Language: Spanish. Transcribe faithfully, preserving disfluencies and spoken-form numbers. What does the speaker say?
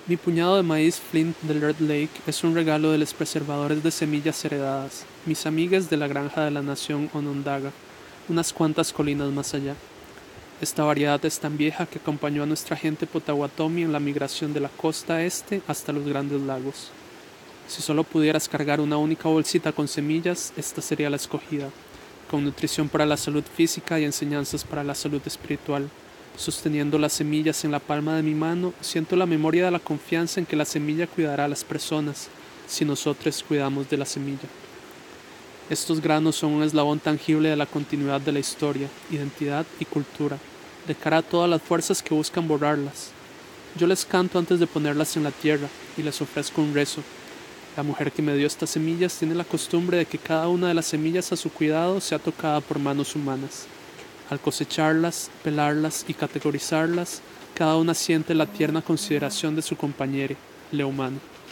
Mi puñado de maíz Flint del Red Lake es un regalo de los preservadores de semillas heredadas, mis amigas de la granja de la nación Onondaga, unas cuantas colinas más allá. Esta variedad es tan vieja que acompañó a nuestra gente Potawatomi en la migración de la costa este hasta los Grandes Lagos. Si solo pudieras cargar una única bolsita con semillas, esta sería la escogida, con nutrición para la salud física y enseñanzas para la salud espiritual. Sosteniendo las semillas en la palma de mi mano, siento la memoria de la confianza en que la semilla cuidará a las personas, si nosotros cuidamos de la semilla. Estos granos son un eslabón tangible de la continuidad de la historia, identidad y cultura, de cara a todas las fuerzas que buscan borrarlas. Yo les canto antes de ponerlas en la tierra y les ofrezco un rezo. La mujer que me dio estas semillas tiene la costumbre de que cada una de las semillas a su cuidado sea tocada por manos humanas. Al cosecharlas, pelarlas y categorizarlas, cada una siente la tierna consideración de su compañero, le humano.